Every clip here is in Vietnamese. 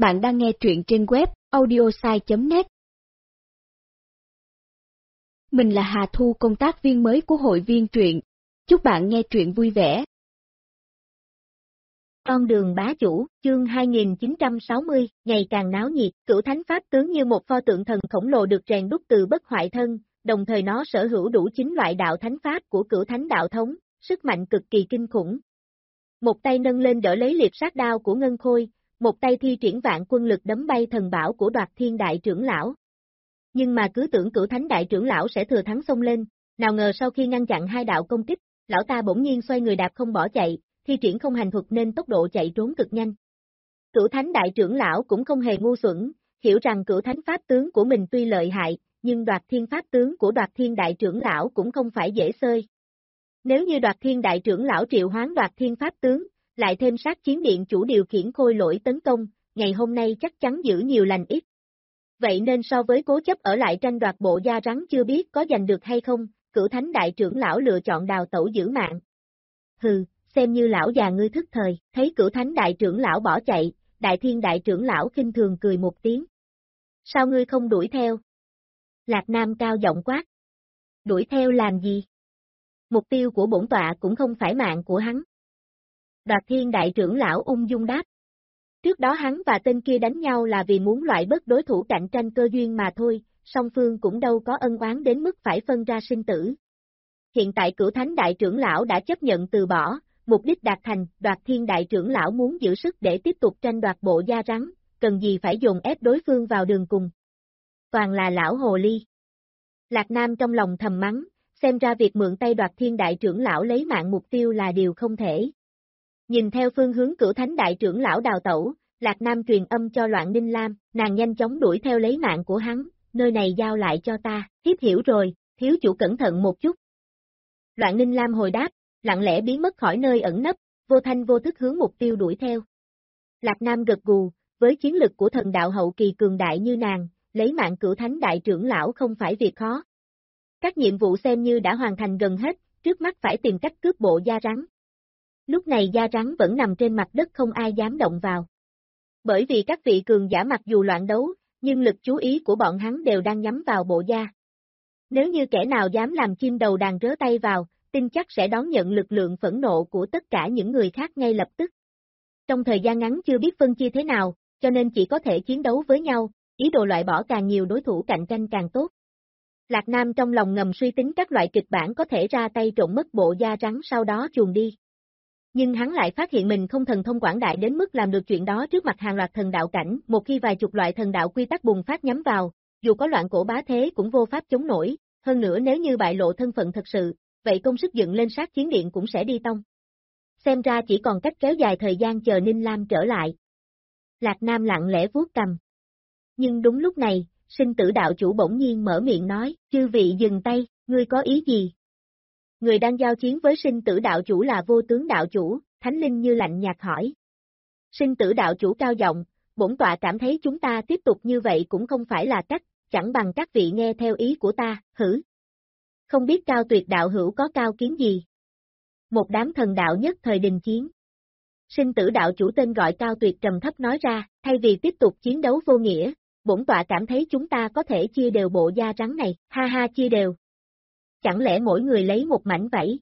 Bạn đang nghe truyện trên web audiosai.net. Mình là Hà Thu, công tác viên mới của hội viên truyện. Chúc bạn nghe truyện vui vẻ. Con đường bá chủ, chương 2960, ngày càng náo nhiệt, Cửu Thánh Pháp tướng như một pho tượng thần khổng lồ được rèn đúc từ bất hoại thân, đồng thời nó sở hữu đủ 9 loại đạo thánh pháp của Cửu Thánh đạo thống, sức mạnh cực kỳ kinh khủng. Một tay nâng lên đỡ lấy liệp sát đao của Ngân Khôi, một tay thi triển vạn quân lực đấm bay thần bảo của Đoạt Thiên đại trưởng lão. Nhưng mà cứ tưởng Cửu Thánh đại trưởng lão sẽ thừa thắng xông lên, nào ngờ sau khi ngăn chặn hai đạo công kích, lão ta bỗng nhiên xoay người đạp không bỏ chạy, thi triển không hành thuật nên tốc độ chạy trốn cực nhanh. Cửu Thánh đại trưởng lão cũng không hề ngu xuẩn, hiểu rằng Cửu Thánh pháp tướng của mình tuy lợi hại, nhưng Đoạt Thiên pháp tướng của Đoạt Thiên đại trưởng lão cũng không phải dễ xơi. Nếu như Đoạt Thiên đại trưởng lão triệu hoán Đoạt Thiên pháp tướng, lại thêm sát chiến điện chủ điều khiển khôi lỗi tấn công, ngày hôm nay chắc chắn giữ nhiều lành ít. Vậy nên so với cố chấp ở lại tranh đoạt bộ da rắn chưa biết có giành được hay không, Cửu Thánh đại trưởng lão lựa chọn đào tẩu giữ mạng. Hừ, xem như lão già ngươi thức thời, thấy Cửu Thánh đại trưởng lão bỏ chạy, Đại Thiên đại trưởng lão khinh thường cười một tiếng. Sao ngươi không đuổi theo? Lạc Nam cao giọng quát. Đuổi theo làm gì? Mục tiêu của bổn tọa cũng không phải mạng của hắn. Đoạt Thiên đại trưởng lão ung dung đáp. Trước đó hắn và tên kia đánh nhau là vì muốn loại bớt đối thủ cạnh tranh cơ duyên mà thôi, song phương cũng đâu có ân oán đến mức phải phân ra sinh tử. Hiện tại Cửu Thánh đại trưởng lão đã chấp nhận từ bỏ, mục đích đạt thành, Đoạt Thiên đại trưởng lão muốn giữ sức để tiếp tục tranh đoạt bộ da rắn, cần gì phải dồn ép đối phương vào đường cùng. Toàn là lão hồ ly. Lạc Nam trong lòng thầm mắng, xem ra việc mượn tay Đoạt Thiên đại trưởng lão lấy mạng mục tiêu là điều không thể. Nhìn theo phương hướng Cửu Thánh đại trưởng lão đào tẩu, Lạc Nam truyền âm cho Loạn Ninh Lam, nàng nhanh chóng đuổi theo lấy mạng của hắn, nơi này giao lại cho ta, thiếp hiểu rồi, thiếu chủ cẩn thận một chút. Loạn Ninh Lam hồi đáp, lặng lẽ biến mất khỏi nơi ẩn nấp, vô thanh vô thức hướng mục tiêu đuổi theo. Lạc Nam gật gù, với chiến lực của thần đạo hậu kỳ cường đại như nàng, lấy mạng Cửu Thánh đại trưởng lão không phải việc khó. Các nhiệm vụ xem như đã hoàn thành gần hết, trước mắt phải tìm cách cướp bộ da rắn. Lúc này da rắn vẫn nằm trên mặt đất không ai dám động vào. Bởi vì các vị cường giả mặc dù loạn đấu, nhưng lực chú ý của bọn hắn đều đang nhắm vào bộ da. Nếu như kẻ nào dám làm chim đầu đàn rớ tay vào, tin chắc sẽ đón nhận lực lượng phẫn nộ của tất cả những người khác ngay lập tức. Trong thời gian ngắn chưa biết phân chia thế nào, cho nên chỉ có thể chiến đấu với nhau, ý đồ loại bỏ càng nhiều đối thủ cạnh tranh càng tốt. Lạc Nam trong lòng ngầm suy tính các loại kịch bản có thể ra tay trộn mất bộ da rắn sau đó chuồn đi. Nhưng hắn lại phát hiện mình không thần thông quảng đại đến mức làm được chuyện đó trước mặt hàng loạt thần đạo cảnh, một khi vài chục loại thần đạo quy tắc bùng phát nhắm vào, dù có loạn cổ bá thế cũng vô pháp chống nổi, hơn nữa nếu như bại lộ thân phận thật sự, vậy công sức dựng lên sát chiến điện cũng sẽ đi tông. Xem ra chỉ còn cách kéo dài thời gian chờ Ninh Lam trở lại. Lạc Nam lặng lẽ vuốt cầm. Nhưng đúng lúc này, Sinh Tử đạo chủ bỗng nhiên mở miệng nói, chư vị dừng tay, ngươi có ý gì? Người đang giao chiến với Sinh Tử đạo chủ là Vô Tướng đạo chủ, Thánh Linh như lạnh nhạt hỏi. Sinh Tử đạo chủ cao giọng, bổn tọa cảm thấy chúng ta tiếp tục như vậy cũng không phải là cách, chẳng bằng các vị nghe theo ý của ta, hử? Không biết Cao Tuyệt đạo hữu có cao kiến gì? Một đám thần đạo nhất thời đình chiến. Sinh Tử đạo chủ tên gọi Cao Tuyệt trầm thấp nói ra, thay vì tiếp tục chiến đấu vô nghĩa, bổn tọa cảm thấy chúng ta có thể chia đều bộ da rắn này, ha ha chia đều. Chẳng lẽ mỗi người lấy một mảnh vảy?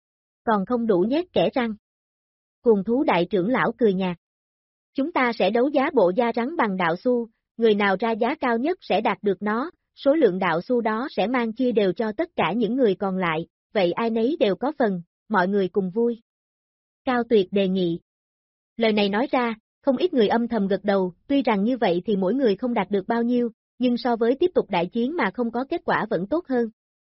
Còn không đủ nhét kẻ răng. Cuồng thú đại trưởng lão cười nhạt. Chúng ta sẽ đấu giá bộ da rắn bằng đạo xu, người nào ra giá cao nhất sẽ đạt được nó, số lượng đạo xu đó sẽ mang chia đều cho tất cả những người còn lại, vậy ai nấy đều có phần, mọi người cùng vui. Cao Tuyệt đề nghị. Lời này nói ra, không ít người âm thầm gật đầu, tuy rằng như vậy thì mỗi người không đạt được bao nhiêu, nhưng so với tiếp tục đại chiến mà không có kết quả vẫn tốt hơn.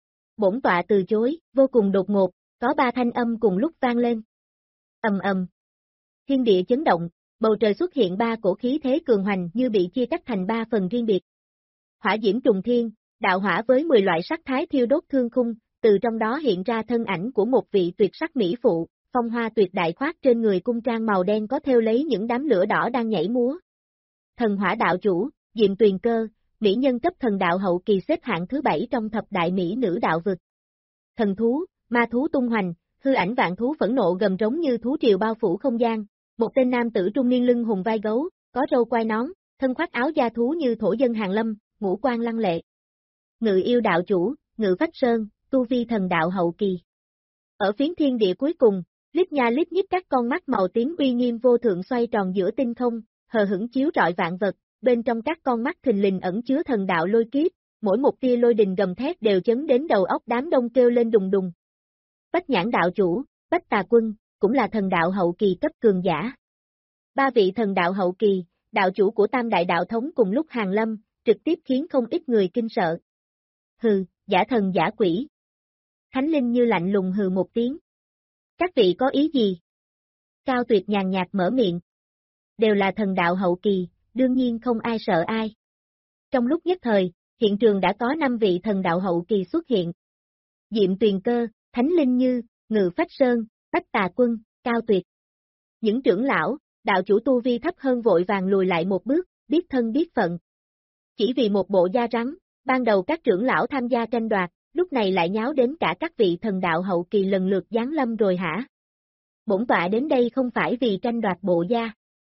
Bổn tọa từ chối, vô cùng đột ngột, có 3 thanh âm cùng lúc vang lên. Ầm ầm. Thiên địa chấn động, bầu trời xuất hiện 3 cổ khí thế cường hoành như bị chia cắt thành 3 phần riêng biệt. Hỏa diễm trùng thiên, đạo hỏa với 10 loại sắc thái thiêu đốt thương khung, từ trong đó hiện ra thân ảnh của một vị tuyệt sắc mỹ phụ, phong hoa tuyệt đại khoác trên người cung trang màu đen có thêu lấy những đám lửa đỏ đang nhảy múa. Thần hỏa đạo chủ, Diệm Tuyền Cơ, mỹ nhân cấp thần đạo hậu kỳ xếp hạng thứ 7 trong thập đại mỹ nữ đạo vực. Thần thú, ma thú tung hoành, hư ảnh vạn thú phẫn nộ gầm rống như thú triều bao phủ không gian, một tên nam tử trung niên lưng hùng vai gấu, có râu quai nón, thân khoác áo da thú như thổ dân hàn lâm, ngũ quan lăng lệ. Ngự yêu đạo chủ, Ngự Phách Sơn, tu vi thần đạo hậu kỳ. Ở phiến thiên địa cuối cùng, lít nha lít nhít các con mắt màu tím uy nghiêm vô thượng xoay tròn giữa tinh không, hờ hững chiếu rọi vạn vật, bên trong các con mắt thình lình ẩn chứa thần đạo lôi kiếp, mỗi một tia lôi đình gầm thét đều chấn đến đầu óc đám đông kêu lên đùng đùng. Bách Nhãn đạo chủ, Bách Tà Quân, cũng là thần đạo hậu kỳ cấp cường giả. Ba vị thần đạo hậu kỳ, đạo chủ của Tam Đại Đạo Thống cùng lúc hàng lâm, trực tiếp khiến không ít người kinh sợ. Hừ, giả thần giả quỷ. Thánh Linh như lạnh lùng hừ một tiếng. Các vị có ý gì? Cao Tuyệt nhàn nhạt mở miệng. Đều là thần đạo hậu kỳ, đương nhiên không ai sợ ai. Trong lúc nhất thời, hiện trường đã có 5 vị thần đạo hậu kỳ xuất hiện. Diệm Tuyền Cơ, Thánh Linh Như, Ngự Phách Sơn, Bách Tà Quân, Cao Tuyệt. Những trưởng lão, đạo chủ tu vi thấp hơn vội vàng lùi lại một bước, biết thân biết phận. Chỉ vì một bộ da rắn, ban đầu các trưởng lão tham gia tranh đoạt, lúc này lại nháo đến cả các vị thần đạo hậu kỳ lần lượt giáng lâm rồi hả? Bổn tọa đến đây không phải vì tranh đoạt bộ da.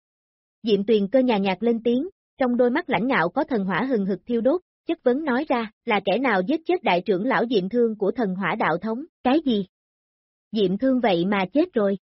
Diệm Tuyền Cơ nhàn nhạt lên tiếng, trong đôi mắt lãnh ngạo có thần hỏa hừng hực thiêu đốt, chất vấn nói ra, là kẻ nào giết chết đại trưởng lão Diệm Thương của thần hỏa đạo thống, cái gì? Diệm Thương vậy mà chết rồi.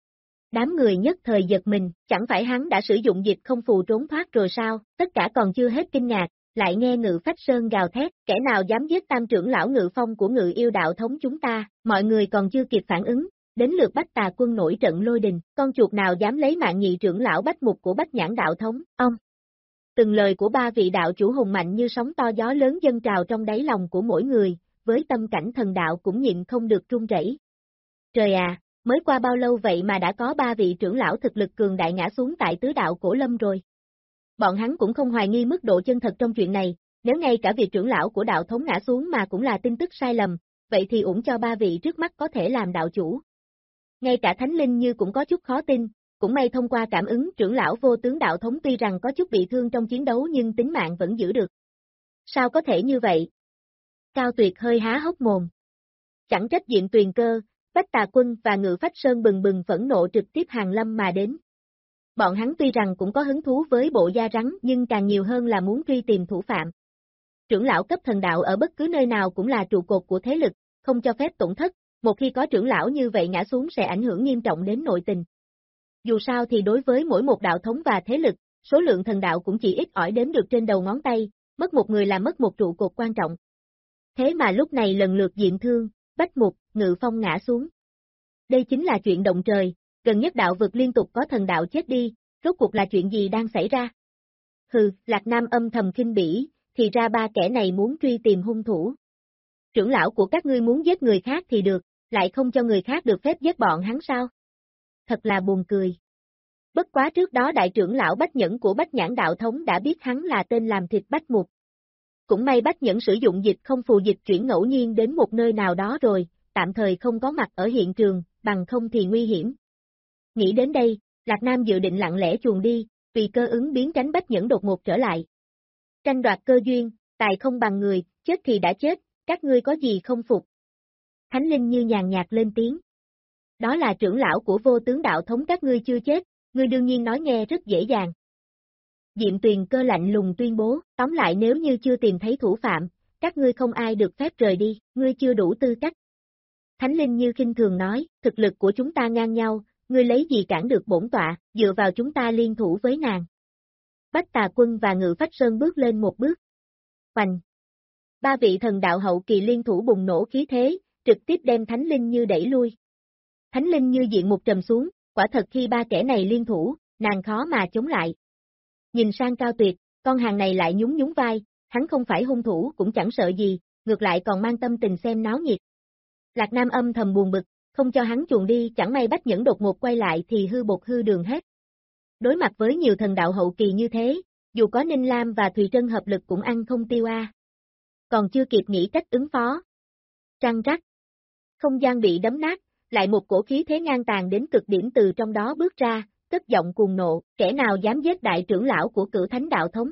Đám người nhất thời giật mình, chẳng phải hắn đã sử dụng dịch không phù trốn thoát rồi sao, tất cả còn chưa hết kinh ngạc, lại nghe Ngự Phách Sơn gào thét, kẻ nào dám giết tam trưởng lão Ngự Phong của Ngự Yêu đạo thống chúng ta, mọi người còn chưa kịp phản ứng, đến lượt Bách Tà Quân nổi trận lôi đình, con chuột nào dám lấy mạng nhị trưởng lão Bách Mục của Bách Nhãn đạo thống, ông. Từng lời của ba vị đạo chủ hùng mạnh như sóng to gió lớn dâng trào trong đáy lòng của mỗi người, với tâm cảnh thần đạo cũng nhịn không được run rẩy. Trời à, mới qua bao lâu vậy mà đã có 3 vị trưởng lão thực lực cường đại ngã xuống tại tứ đạo cổ lâm rồi. Bọn hắn cũng không hoài nghi mức độ chân thật trong chuyện này, nếu ngay cả việc trưởng lão của đạo thống ngã xuống mà cũng là tin tức sai lầm, vậy thì ủng cho 3 vị trước mắt có thể làm đạo chủ. Ngay cả Thánh Linh Như cũng có chút khó tin, cũng may thông qua cảm ứng trưởng lão vô tướng đạo thống tuy rằng có chút bị thương trong chiến đấu nhưng tính mạng vẫn giữ được. Sao có thể như vậy? Cao Tuyệt hơi há hốc mồm. Chẳng trách Diệm Tuyền Cơ, Bách Tà Quân và Ngự Phách Sơn bừng bừng phẫn nộ trực tiếp hàng lâm mà đến. Bọn hắn tuy rằng cũng có hứng thú với bộ da rắn nhưng càng nhiều hơn là muốn truy tìm thủ phạm. Trưởng lão cấp thần đạo ở bất cứ nơi nào cũng là trụ cột của thế lực, không cho phép tổn thất, một khi có trưởng lão như vậy ngã xuống sẽ ảnh hưởng nghiêm trọng đến nội tình. Dù sao thì đối với mỗi một đạo thống và thế lực, số lượng thần đạo cũng chỉ ít ỏi đếm được trên đầu ngón tay, mất một người là mất một trụ cột quan trọng. Thế mà lúc này lần lượt Diệm Thương, Bách Mục, Ngự Phong ngã xuống. Đây chính là chuyện động trời, gần nhất đạo vực liên tục có thần đạo chết đi, rốt cuộc là chuyện gì đang xảy ra? Hừ, Lạc Nam âm thầm khinh bỉ, thì ra 3 kẻ này muốn truy tìm hung thủ. Trưởng lão của các ngươi muốn giết người khác thì được, lại không cho người khác được phép giết bọn hắn sao? Thật là buồn cười. Bất quá trước đó đại trưởng lão Bách Nhẫn của Bách Nhãn đạo thống đã biết hắn là tên làm thịt Bách Mục. Cũng may Bách Nhẫn sử dụng dịch không phù dịch chuyển ngẫu nhiên đến một nơi nào đó rồi, tạm thời không có mặt ở hiện trường, bằng không thì nguy hiểm. Nghĩ đến đây, Lạc Nam dự định lặng lẽ chuồn đi, vì cơ ứng biến tránh Bách Nhẫn đột ngột trở lại. Tranh đoạt cơ duyên, tài không bằng người, chết thì đã chết, các ngươi có gì không phục? Thánh Linh Như nhàn nhạt lên tiếng. Đó là trưởng lão của vô tướng đạo thống các ngươi chưa chết, ngươi đương nhiên nói nghe rất dễ dàng. Diệm Tuyền Cơ lạnh lùng tuyên bố, tóm lại nếu như chưa tìm thấy thủ phạm, các ngươi không ai được phép rời đi, ngươi chưa đủ tư cách. Thánh Linh Như khinh thường nói, thực lực của chúng ta ngang nhau, ngươi lấy gì cản được bổn tọa, dựa vào chúng ta liên thủ với nàng. Bách Tà Quân và Ngự Phách Sơn bước lên một bước. Hoành! 3 vị thần đạo hậu kỳ liên thủ bùng nổ khí thế, trực tiếp đem Thánh Linh Như đẩy lui. Thánh Linh Như diện một trầm xuống, quả thật khi 3 kẻ này liên thủ, nàng khó mà chống lại. Nhìn sang Cao Tuyệt, con hàng này lại nhún nhún vai, hắn không phải hung thủ cũng chẳng sợ gì, ngược lại còn mang tâm tình xem náo nhiệt. Lạc Nam âm thầm buồn bực, không cho hắn chuồn đi, chẳng may Bách Nhẫn đột ngột quay lại thì hư bột hư đường hết. Đối mặt với nhiều thần đạo hậu kỳ như thế, dù có Ninh Lam và Thùy Trân hợp lực cũng ăn không tiêu a. Còn chưa kịp nghĩ cách ứng phó. Trăng rắc. Không gian bị đấm nát, lại một cổ khí thế ngang tàn đến cực điểm từ trong đó bước ra, cất giọng cuồng nộ, kẻ nào dám giết đại trưởng lão của Cửu Thánh đạo thống.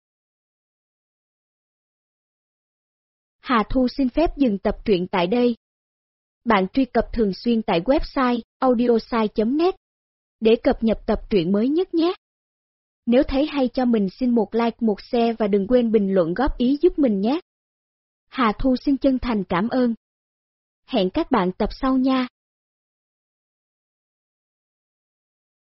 Hà Thu xin phép dừng tập truyện tại đây. Bạn truy cập thường xuyên tại website audiosai.net để cập nhật tập truyện mới nhất nhé. Nếu thấy hay cho mình xin một like, một share và đừng quên bình luận góp ý giúp mình nhé. Hà Thu xin chân thành cảm ơn. Hẹn các bạn tập sau nha.